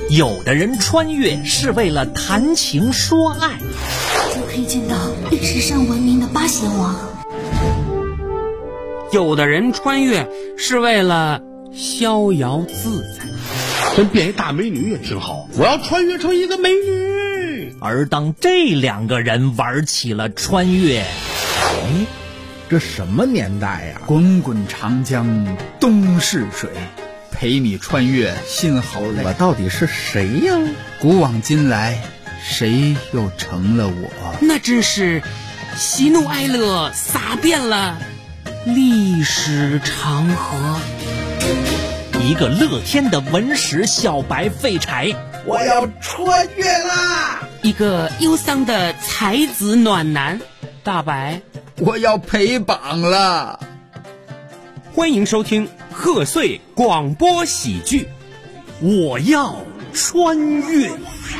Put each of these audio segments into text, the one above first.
有的人穿越是为了谈情说爱， 就可以见到历史上闻名的八贤王； 有的人穿越是为了逍遥自在， 真变一大美女也挺好，我要穿越成一个美女。 而当这两个人玩起了穿越， 这什么年代呀？ 滚滚长江东逝水，陪你穿越心好累。 我到底是谁呀？ 古往今来，谁又成了我？ 那真是喜怒哀乐洒遍了历史长河。 一个乐天的文史小白废柴， 我要穿越啦！ 一个忧伤的才子暖男，大白， 我要陪榜了。 欢迎收听贺岁广播喜剧， 我要穿越。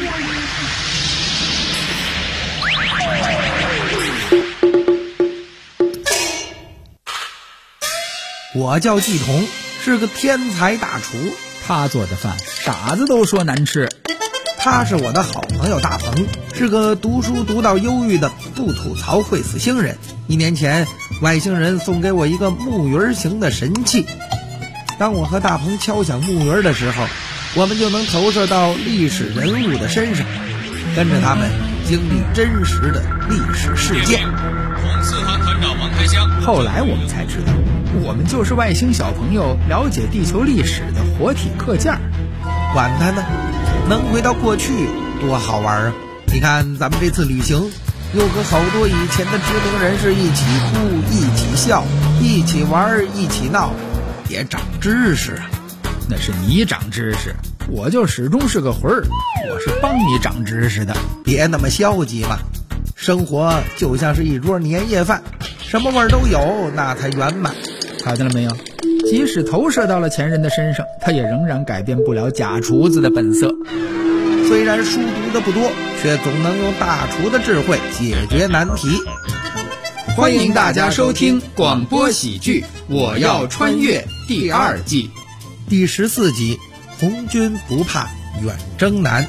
我叫季童，是个天才大厨， 他做的饭傻子都说难吃。 他是我的好朋友大鹏，是个读书读到忧郁的不吐槽会死星人。1年前，外星人送给我一个木鱼形的神器，当我和大鹏敲响木鱼的时候，我们就能投射到历史人物的身上，跟着他们经历真实的历史事件。 红四团团长王开香， 后来我们才知道，我们就是外星小朋友了解地球历史的活体课件。 管他呢，能回到过去多好玩啊！你看咱们这次旅行，又和好多以前的知名人士一起哭，一起笑，一起玩，一起闹，也长知识啊。 那是你长知识，我就始终是个魂儿，我是帮你长知识的。 别那么消极嘛，生活就像是一桌年夜饭，什么味儿都有，那才圆满。 看见了没有？即使投射到了前人的身上，他也仍然改变不了假厨子的本色。 虽然书读的不多，却总能用大厨的智慧解决难题。 欢迎大家收听广播喜剧《我要穿越》第2季第14集，红军不怕远征难。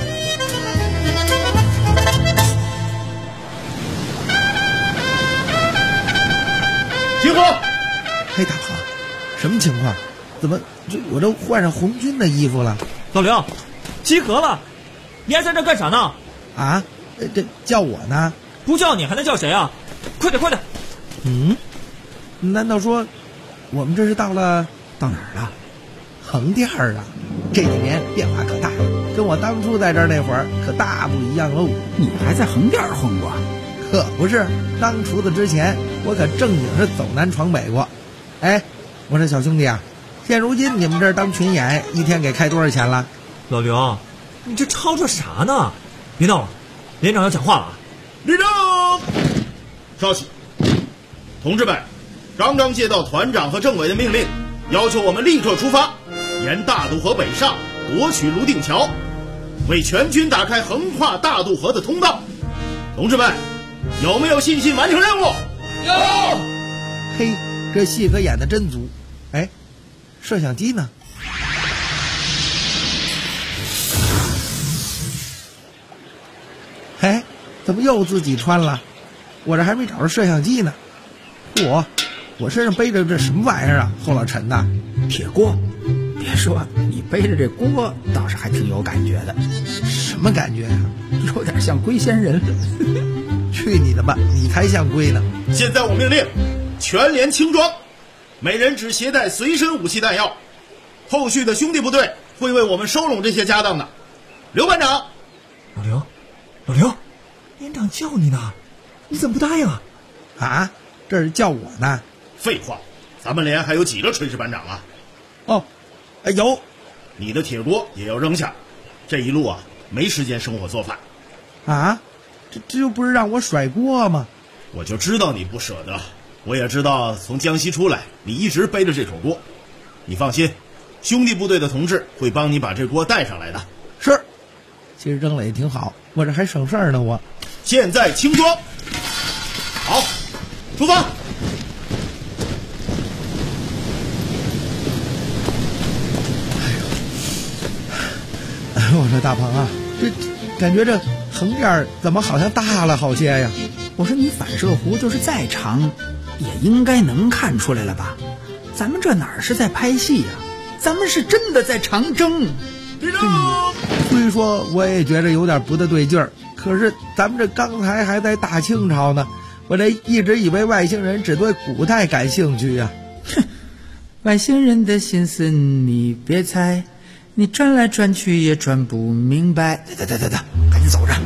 集合！ 嘿，大鹏，什么情况？怎么我都换上红军的衣服了？ 老刘，集合了！你还在这干啥呢？ 啊？这叫我呢？ 不叫你还能叫谁啊？快点快点！ 难道说我们这是到哪儿了？横店儿啊！这几年变化可大，跟我当初在这儿那会儿可大不一样喽。 你还在横店混过？ 可不是，当厨子之前我可正经是走南闯北过。哎，我说小兄弟啊，现如今你们这儿当群演一天给开多少钱了？ 老刘，你这吵吵啥呢？别闹了，连长要讲话了。 立正！稍息，同志们，刚刚接到团长和政委的命令，要求我们立刻出发，沿大渡河北上，夺取泸定桥，为全军打开横跨大渡河的通道。同志们，有没有信心完成任务？ 有。 嘿，这戏可演得真足。哎，摄像机呢？哎，怎么又自己穿了？我这还没找着摄像机呢。我身上背着这什么玩意儿啊？后老陈呐， 铁锅。别说，你背着这锅倒是还挺有感觉的。 什么感觉呀？ 有点像龟仙人。 去你的吧，你才像龟呢！ 现在我命令，全连轻装，每人只携带随身武器弹药。后续的兄弟部队会为我们收拢这些家当的。刘班长， 老刘，连长叫你呢，你怎么不答应啊？ 啊，这是叫我呢？ 废话，咱们连还有几个炊事班长啊？ 哦，有。 你的铁锅也要扔下，这一路啊，没时间生火做饭。 啊，这又不是让我甩锅吗？ 我就知道你不舍得，我也知道从江西出来，你一直背着这口锅。你放心，兄弟部队的同志会帮你把这锅带上来的。 是，其实扔了也挺好，我这还省事儿呢。我现在轻装，好，出发。 我说大鹏啊，这感觉这横店怎么好像大了好些呀？ 我说你反射弧就是再长，也应该能看出来了吧？咱们这哪是在拍戏呀？咱们是真的在长征。 虽说我也觉着有点不大对劲儿，可是咱们这刚才还在大清朝呢，我这一直以为外星人只对古代感兴趣呀。 哼，外星人的心思你别猜，你转来转去也转不明白。得，赶紧走着。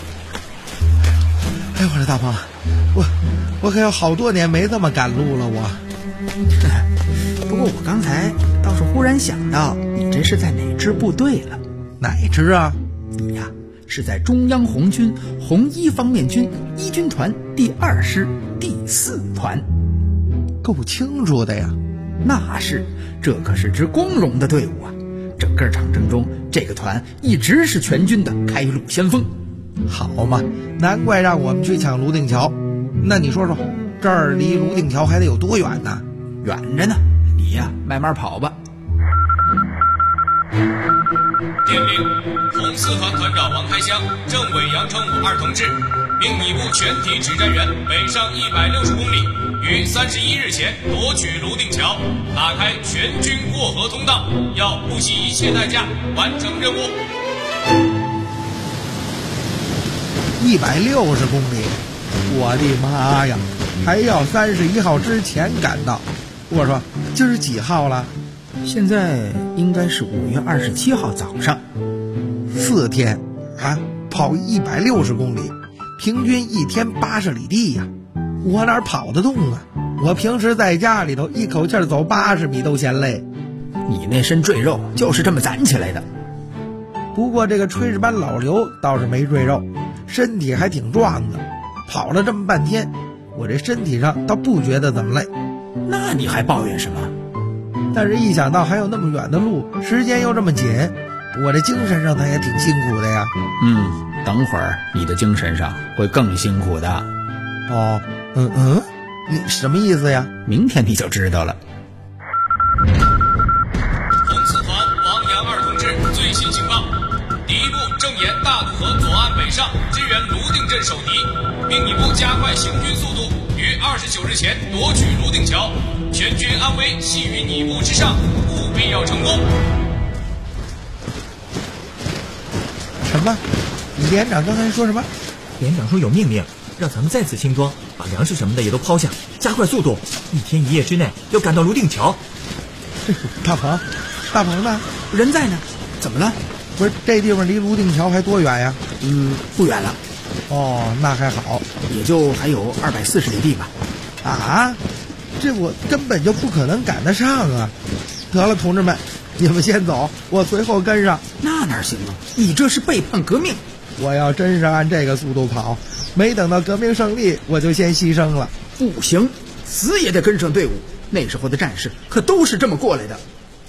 哎，我说大鹏，我可有好多年没这么赶路了我。 不过我刚才倒是忽然想到，你这是在哪支部队了？ 哪支啊？ 你呀，是在中央红军红一方面军一军团第2师第4团。 够清楚的呀。 那是，这可是支光荣的队伍啊！整个长征中，这个团一直是全军的开路先锋。 好嘛，难怪让我们去抢泸定桥。那你说说，这儿离泸定桥还得有多远呢？ 远着呢，你呀慢慢跑吧。 电令：红四团团长王开湘、政委杨成武2同志，命你部全体指战员北上160公里，于31日前夺取泸定桥，打开全军过河通道，要不惜一切代价完成任务。 160公里，我的妈呀！还要31号之前赶到。我说今儿几号了？ 现在应该是5月27号早上。 4天啊，跑160公里，平均一天80里地呀！我哪跑得动啊？我平时在家里头一口气走80米都嫌累。 你那身赘肉就是这么攒起来的。 不过这个炊事班老刘倒是没赘肉，身体还挺壮的。跑了这么半天，我这身体上倒不觉得怎么累。 那你还抱怨什么？ 但是一想到还有那么远的路，时间又这么紧，我这精神上他也挺辛苦的呀。 等会儿你的精神上会更辛苦的。 哦，你什么意思呀？ 明天你就知道了。 红四团王杨2同志最新情报：敌部正沿大渡河左岸北上，支援泸定镇守敌，命你部加快行军速度，于29日前夺取泸定桥。全军安危系于你部之上，务必要成功。 什么？连长刚才说什么？ 连长说有命令，让咱们再次轻装，把粮食什么的也都抛下，加快速度，1天1夜之内要赶到泸定桥。 大鹏呢？ 人在呢。怎么了？ 不是，这地方离泸定桥还多远呀？ 不远了。 哦，那还好， 也就还有240里地吧。 啊，这我根本就不可能赶得上啊！得了，同志们，你们先走，我随后跟上。 那哪行啊？你这是背叛革命！ 我要真是按这个速度跑，没等到革命胜利，我就先牺牲了。 不行，死也得跟上队伍。那时候的战士可都是这么过来的。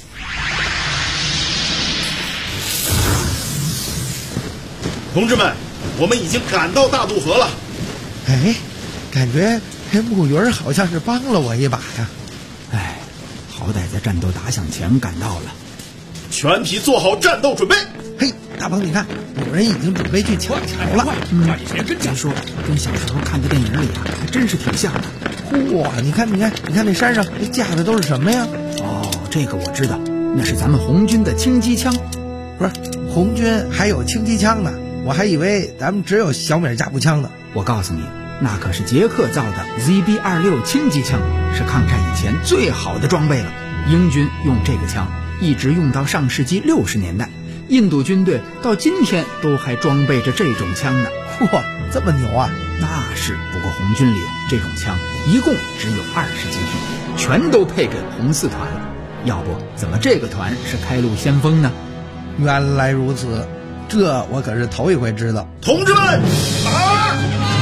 同志们，我们已经赶到大渡河了。 哎，感觉这木鱼好像是帮了我一把呀。 哎，好歹在战斗打响前赶到了。 全体做好战斗准备。 嘿，大鹏，你看，有人已经准备去抢桥了。 抓紧时间跟上。别说，跟小时候看的电影里啊，还真是挺像的。 嚯，你看那山上那架的都是什么呀？ 哦，这个我知道，那是咱们红军的轻机枪。 不是，红军还有轻机枪呢，我还以为咱们只有小米加步枪呢。 我告诉你，那可是捷克造的 ZB-26轻机枪，是抗战以前最好的装备了。英军用这个枪一直用到上世纪60年代，印度军队到今天都还装备着这种枪呢。 嚯，这么牛啊！ 那是，不过红军里这种枪一共只有20几挺，全都配给红四团了。要不怎么这个团是开路先锋呢？ 原来如此，这我可是头一回知道。 同志们，打！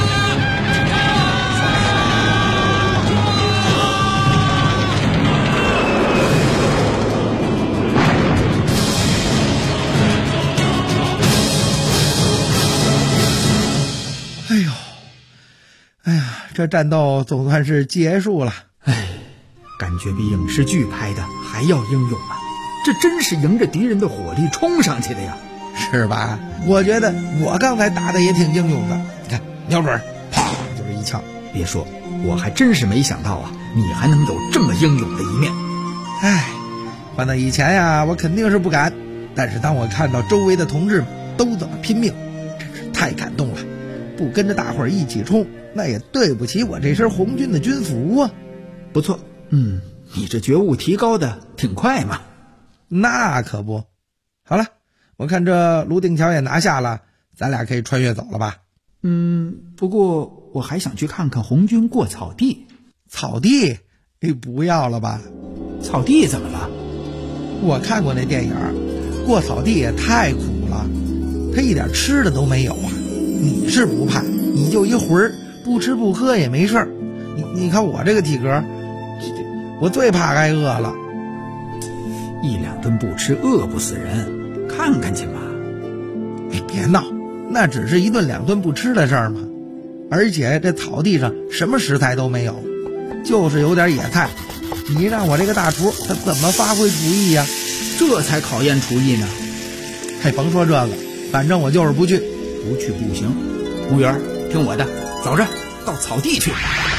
哎呀，这战斗总算是结束了。 哎，感觉比影视剧拍的还要英勇啊！这真是迎着敌人的火力冲上去的呀！ 是吧？我觉得我刚才打的也挺英勇的，你看瞄准，啪就是一枪。 别说，我还真是没想到啊，你还能有这么英勇的一面。 唉，换到以前呀，我肯定是不敢，但是当我看到周围的同志们都这么拼命，真是太感动了。不跟着大伙儿一起冲，那也对不起我这身红军的军服啊。 不错，你这觉悟提高的挺快嘛。 那可不。好了，我看这泸定桥也拿下了，咱俩可以穿越走了吧？ 不过我还想去看看红军过草地。 草地？不要了吧？ 草地怎么了？ 我看过那电影，过草地也太苦了，他一点吃的都没有啊。你是不怕，你就一魂儿，不吃不喝也没事儿。你看我这个体格，我最怕挨饿了。 1-2顿不吃饿不死人，看看去嘛。 别闹，那只是1顿2顿不吃的事儿嘛。而且这草地上什么食材都没有，就是有点野菜。你让我这个大厨他怎么发挥厨艺呀？ 这才考验厨艺呢。 甭说这个，反正我就是不去。 不去不行，木园听我的，走着到草地去。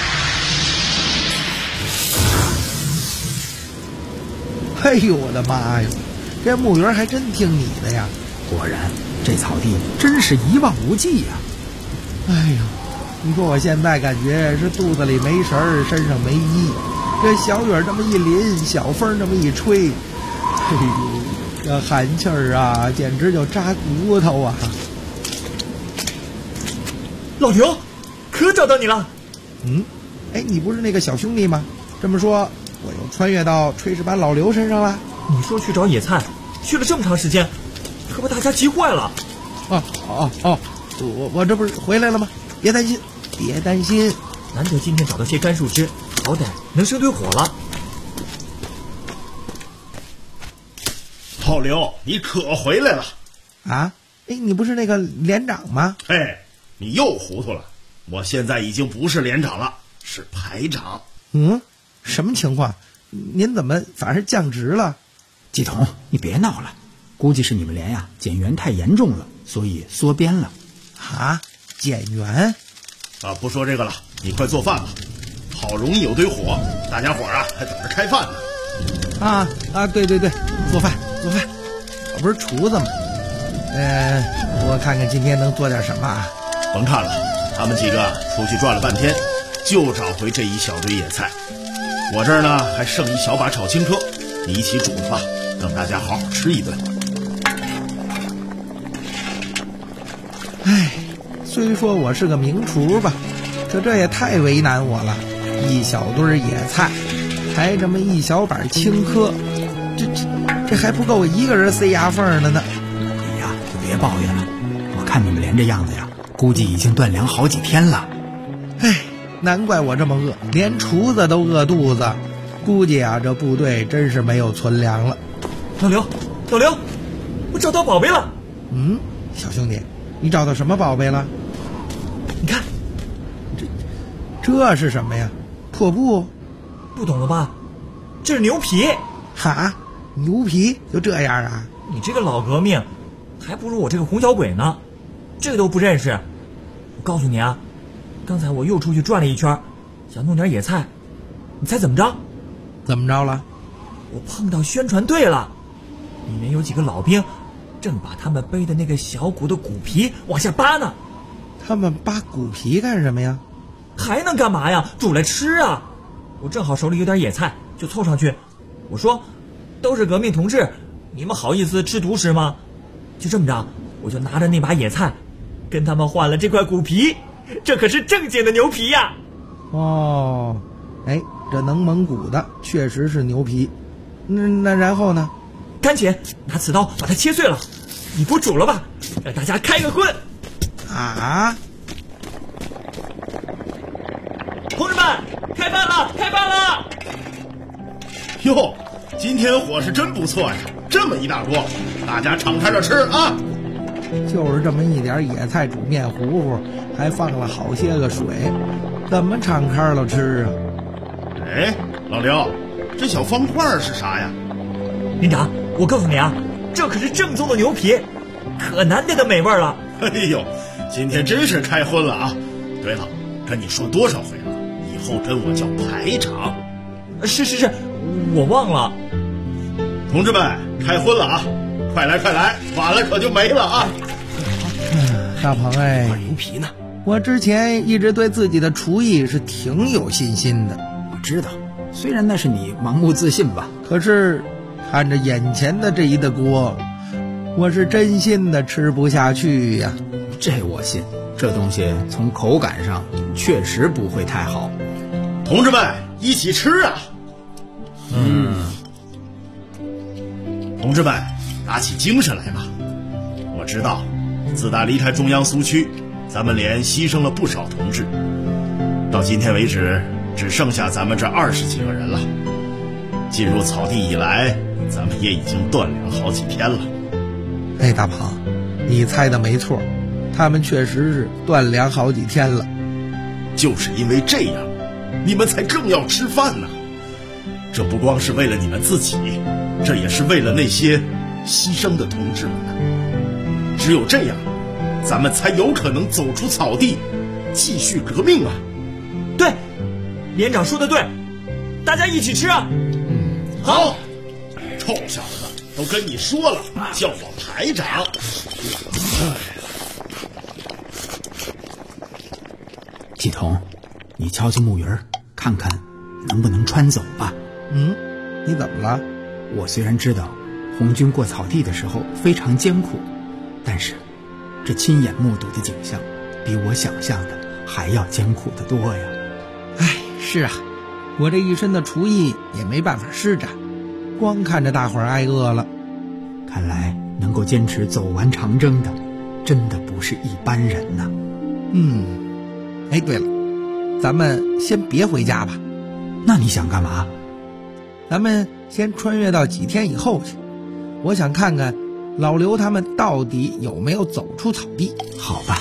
哎呦我的妈呀，这木园还真听你的呀！ 果然这草地真是一望无际呀。 哎呦，你说我现在感觉是肚子里没食儿，身上没衣，这小雨这么一淋，小风这么一吹，哎呦，这寒气儿啊简直就扎骨头啊。 老刘，可找到你了。 你不是那个小兄弟吗？这么说我又穿越到炊事班老刘身上了。 你说去找野菜，去了这么长时间，可把大家急坏了。 我这不是回来了吗？别担心，别担心。 难得今天找到些干树枝，好歹能生堆火了。 老刘，你可回来了啊？你不是那个连长吗？ 嘿，你又糊涂了，我现在已经不是连长了，是排长。 什么情况？您怎么反而降职了？ 季统，你别闹了，估计是你们连呀减员太严重了，所以缩编了。 啊？减员？ 不说这个了，你快做饭吧。好容易有堆火，大家伙啊还等着开饭呢。 对，做饭，我不是厨子吗？我看看今天能做点什么啊？ 甭看了，他们几个出去转了半天，就找回这一小堆野菜。我这儿呢还剩一小把炒青稞，你一起煮吧，让大家好好吃一顿。 虽说我是个名厨吧，可这也太为难我了。一小堆野菜，还这么一小把青稞，这还不够我一个人塞牙缝的呢。 你呀就别抱怨了，我看你们连这样子呀，估计已经断粮好几天了。 难怪我这么饿，连厨子都饿肚子。估计啊，这部队真是没有存粮了。 老刘，我找到宝贝了。 小兄弟，你找到什么宝贝了？ 你看， 这是什么呀？破布？ 不懂了吧？这是牛皮。 哈？牛皮就这样啊？ 你这个老革命，还不如我这个红小鬼呢，这个都不认识。我告诉你啊，刚才我又出去转了一圈，想弄点野菜，你猜怎么着？ 怎么着了？ 我碰到宣传队了，里面有几个老兵，正把他们背的那个小鼓的鼓皮往下扒呢。 他们扒鼓皮干什么呀？ 还能干嘛呀？煮来吃啊！我正好手里有点野菜，就凑上去。我说，都是革命同志，你们好意思吃独食吗？就这么着，我就拿着那把野菜，跟他们换了这块鼓皮，这可是正经的牛皮呀！ 这能蒙古的确实是牛皮。那然后呢？ 赶紧拿刺刀把它切碎了，你不煮了吧？让大家开个荤！ 啊！ 同志们，开饭了！ 哟，今天火是真不错呀，这么一大锅，大家敞开着吃啊！ 就是这么一点野菜煮面糊糊，还放了好些个水，怎么敞开了吃啊？ 老刘，这小方块是啥呀？ 连长，我告诉你啊，这可是正宗的牛皮， 可难得的美味了。 哎呦，今天真是开荤了啊！对了，跟你说多少回了，以后跟我叫排长。 是，我忘了。 同志们，开荤了啊！快来，晚了可就没了啊！ 大鹏哎， 牛皮呢？ 我之前一直对自己的厨艺是挺有信心的。 我知道，虽然那是你盲目自信吧， 可是看着眼前的这一大锅，我是真心的吃不下去呀。 这我信，这东西从口感上确实不会太好。 同志们，一起吃啊！同志们，打起精神来吧！我知道，自打离开中央苏区，咱们连牺牲了不少同志，到今天为止，只剩下咱们这20几个人了。进入草地以来，咱们也已经断粮好几天了。 哎，大鹏，你猜的没错，他们确实是断粮好几天了。 就是因为这样，你们才更要吃饭呢。这不光是为了你们自己，这也是为了那些牺牲的同志们呢。只有这样，咱们才有可能走出草地，继续革命啊！ 对，连长说的对，大家一起吃啊！ 好，臭小子，都跟你说了，叫我排长。 季童，你敲敲木鱼儿，看看能不能穿走吧。 你怎么了？ 我虽然知道红军过草地的时候非常艰苦，但是这亲眼目睹的景象比我想象的还要艰苦得多呀。 哎，是啊，我这一身的厨艺也没办法施展，光看着大伙儿挨饿了。 看来能够坚持走完长征的真的不是一般人呐。 哎，对了，咱们先别回家吧。 那你想干嘛？ 咱们先穿越到几天以后去，我想看看老刘他们到底有没有走出草地。 好吧。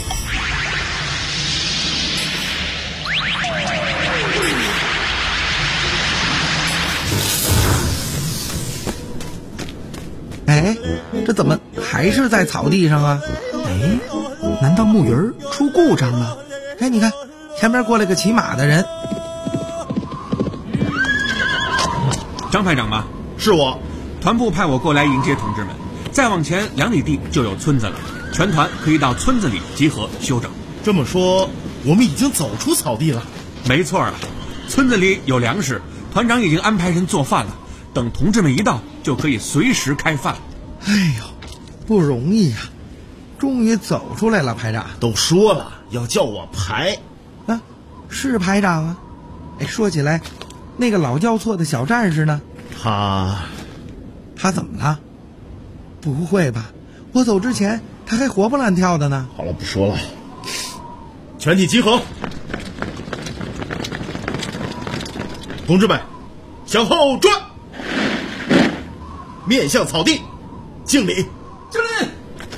哎，这怎么还是在草地上啊？ 哎，难道木鱼儿出故障了？ 哎，你看前面过来个骑马的人。 张排长吗？ 是我。 团部派我过来迎接同志们，再往前2里地就有村子了，全团可以到村子里集合休整。 这么说，我们已经走出草地了？ 没错了，村子里有粮食，团长已经安排人做饭了，等同志们一到就可以随时开饭。 哎呦，不容易呀，终于走出来了。排长都说了要叫我排啊，是排长啊。哎，说起来，那个老叫错的小战士呢？他怎么了？不会吧，我走之前他还活蹦乱跳的呢。 好了，不说了，全体集合。同志们，向后转，面向草地，敬礼。 敬礼。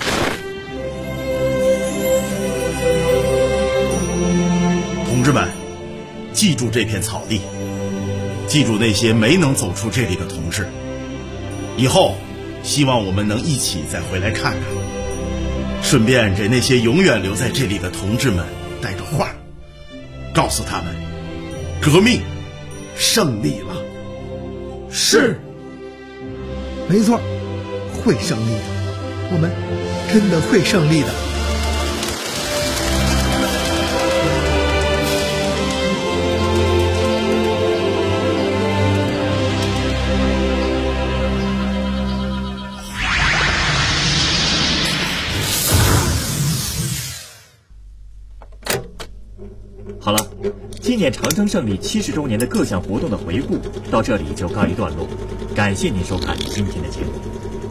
同志们，记住这片草地，记住那些没能走出这里的同志。以后希望我们能一起再回来看看，顺便给那些永远留在这里的同志们带个话，告诉他们革命胜利了。 是，没错，会胜利的，我们真的会胜利的。 好了，纪念长征胜利70周年的各项活动的回顾到这里就告一段落，感谢您收看今天的节目。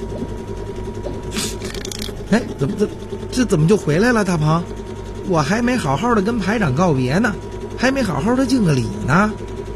哎，怎么就回来了，大鹏？我还没好好的跟排长告别呢，还没好好的敬个礼呢。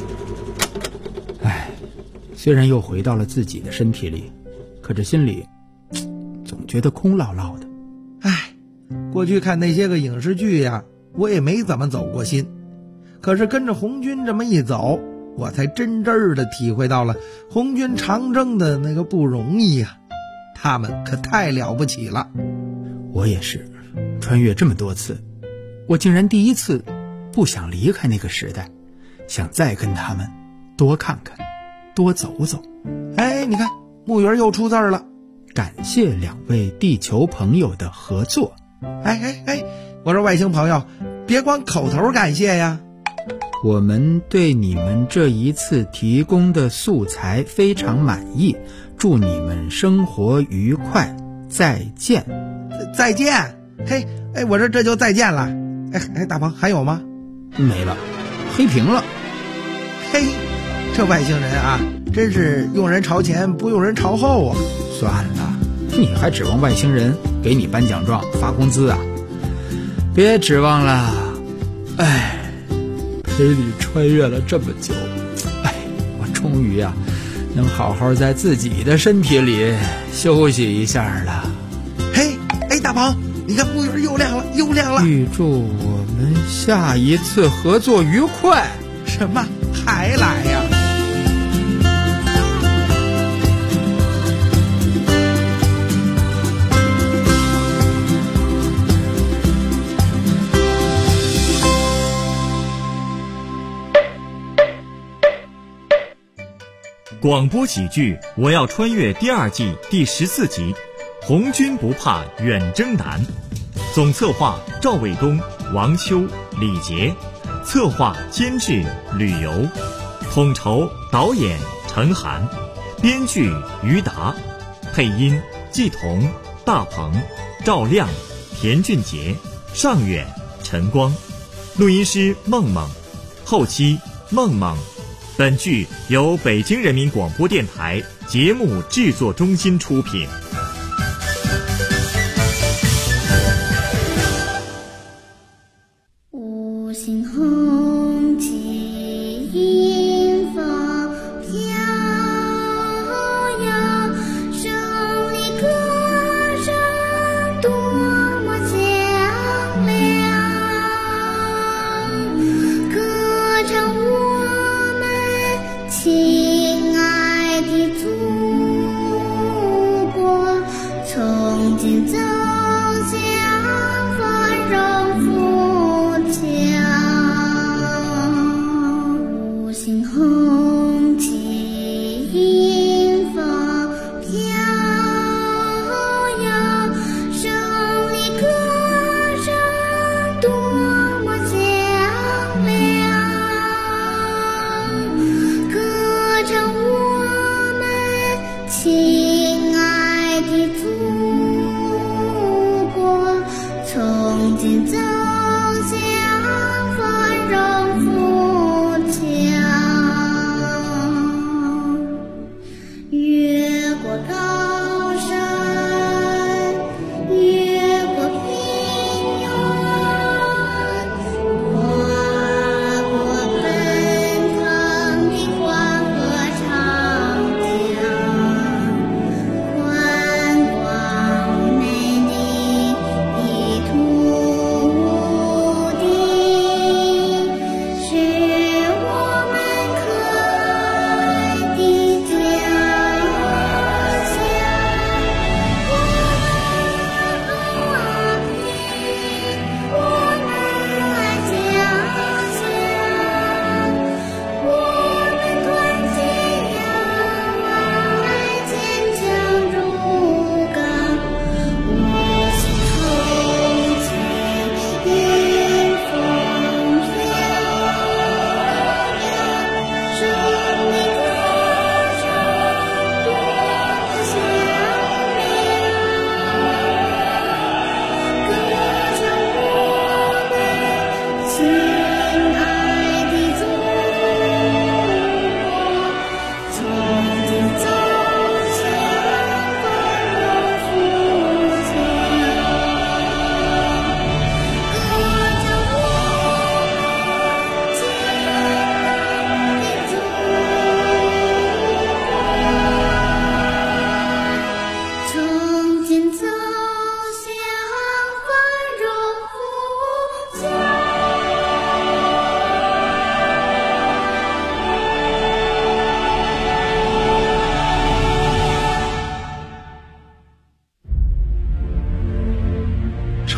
哎，虽然又回到了自己的身体里，可这心里总觉得空落落的。 哎，过去看那些个影视剧呀，我也没怎么走过心，可是跟着红军这么一走，我才真的体会到了红军长征的那个不容易呀。 他们可太了不起了。 我也是，穿越这么多次，我竟然第一次不想离开那个时代，想再跟他们多看看，多走走。 哎，你看木鱼又出字了， 感谢2位地球朋友的合作。 哎，我说外星朋友，别光口头感谢呀。 我们对你们这一次提供的素材非常满意，祝你们生活愉快，再见。 再见。嘿，我说这就再见了。哎，大鹏还有吗？ 没了，黑屏了。 嘿，这外星人啊，真是用人朝前不用人朝后啊。 算了，你还指望外星人给你颁奖状发工资啊？别指望了。哎，陪你穿越了这么久，我终于能好好在自己的身体里休息一下了。 嘿，大鹏，你看木鱼又亮了。 预祝我们下一次合作愉快。 什么还来呀？ 广播喜剧《我要穿越》第2季第14集，红军不怕远征难。总策划赵卫东、王秋、李杰，策划监制吕游，统筹导演陈涵，编剧于达，配音季彤、大鹏、赵亮、田俊杰、尚远、陈光，录音师梦梦，后期梦梦。本剧由北京人民广播电台节目制作中心出品。 五星红旗迎风飘摇，胜利歌声多么响亮，歌唱我们亲爱的祖国，从今走向繁荣富强，五星红旗迎风飘摇，胜利歌声多么响亮，歌唱我们亲爱的祖国，从今走向繁荣富强，越过高山，越过平原，跨过奔腾的黄河长江，观光美丽的土地，是我们可爱的家乡。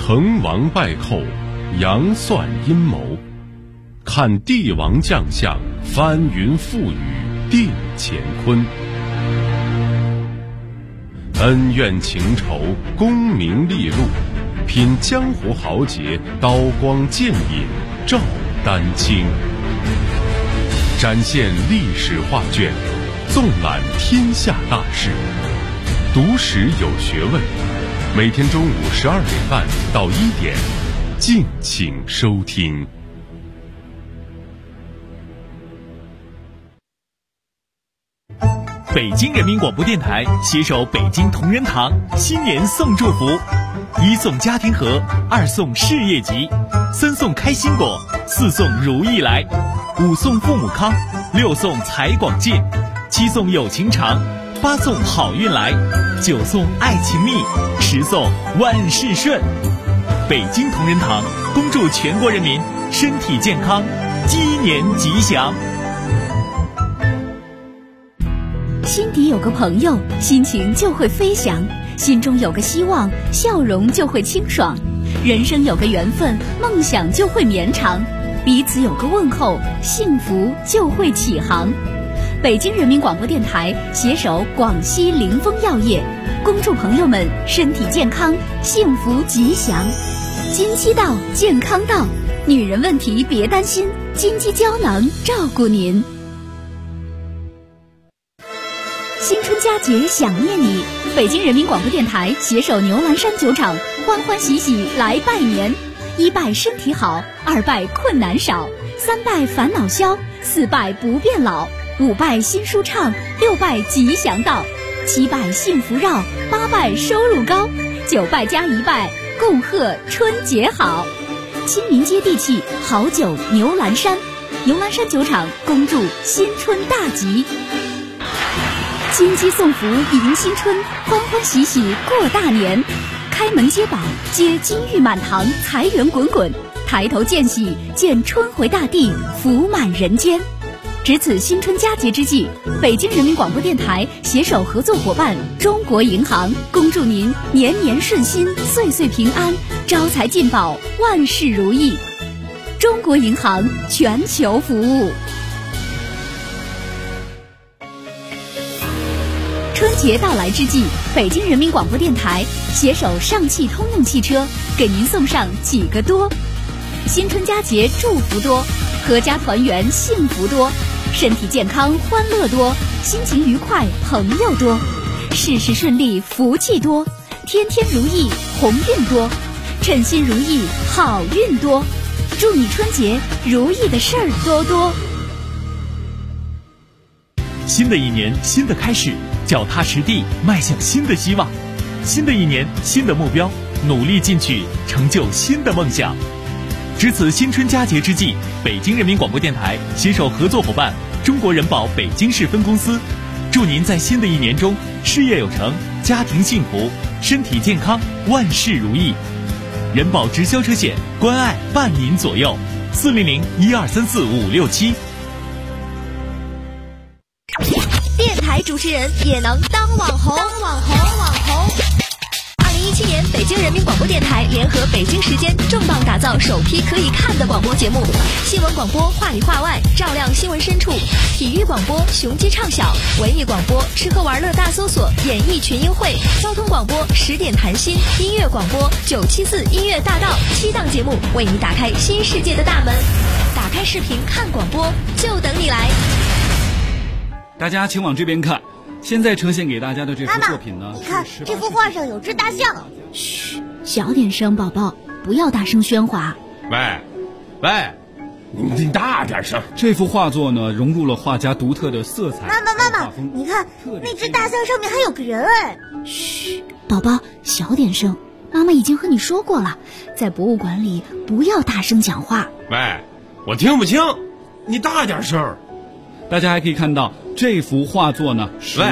成王败寇，阳算阴谋，看帝王将相，翻云覆雨，定乾坤。恩怨情仇，功名利禄，品江湖豪杰，刀光剑影，照丹青。展现历史画卷，纵览天下大事，读史有学问。每天中午12点半到1点，敬请收听。 北京人民广播电台携手北京同仁堂新年送祝福：1送家庭和，2送事业吉，3送开心果，4送如意来，5送父母康，6送财广进，7送友情长，8送好运来，9送爱情蜜，10送万事顺。北京同仁堂恭祝全国人民身体健康，鸡年吉祥。 心底有个朋友，心情就会飞翔；心中有个希望，笑容就会清爽；人生有个缘分，梦想就会绵长；彼此有个问候，幸福就会起航。北京人民广播电台携手广西凌风药业，恭祝朋友们身体健康，幸福吉祥。金鸡到，健康到，女人问题别担心，金鸡胶囊照顾您。新春佳节想念你，北京人民广播电台携手牛栏山酒厂，欢欢喜喜来拜年。1拜身体好，2拜困难少，3拜烦恼消，4拜不变老，5拜心舒畅，6拜吉祥到，7拜幸福绕，8拜收入高，9拜加1拜，共贺春节好。亲民接地气，好酒牛栏山，牛栏山酒厂恭祝新春大吉。金鸡送福迎新春，欢欢喜喜过大年。开门接宝，接金玉满堂，财源滚滚；抬头见喜，见春回大地，福满人间。值此新春佳节之际，北京人民广播电台携手合作伙伴中国银行，恭祝您年年顺心，岁岁平安，招财进宝，万事如意。中国银行全球服务。春节到来之际，北京人民广播电台携手上汽通用汽车，给您送上几个多：新春佳节祝福多，阖家团圆幸福多，身体健康欢乐多，心情愉快朋友多，事事顺利福气多，天天如意鸿运多，称心如意好运多。祝你春节如意的事儿多多。 新的一年，新的开始，脚踏实地迈向新的希望。新的一年，新的目标，努力进取，成就新的梦想。值此新春佳节之际，北京人民广播电台携手合作伙伴中国人保北京市分公司，祝您在新的一年中事业有成，家庭幸福，身体健康，万事如意。人保直销车险，关爱伴您左右，400-1234-567。 电台主持人也能当网红！2017年，北京人民广播电台联合北京时间重磅打造首批可以看的广播节目：新闻广播话里话外，照亮新闻深处；体育广播雄鸡唱晓；文艺广播吃喝玩乐大搜索，演艺群英会；交通广播10点谈心；音乐广播974音乐大道，7档节目为你打开新世界的大门。打开视频看广播，就等你来。 大家请往这边看，现在呈现给大家的这幅作品呢， 你看这幅画上有只大象。 嘘，小点声，宝宝，不要大声喧哗。 喂，你大点声。 这幅画作呢，融入了画家独特的色彩。 妈妈，你看那只大象上面还有个人哎。 嘘，宝宝，小点声。妈妈已经和你说过了，在博物馆里不要大声讲话。 喂，我听不清，你大点声。 大家还可以看到这幅画作呢， 喂，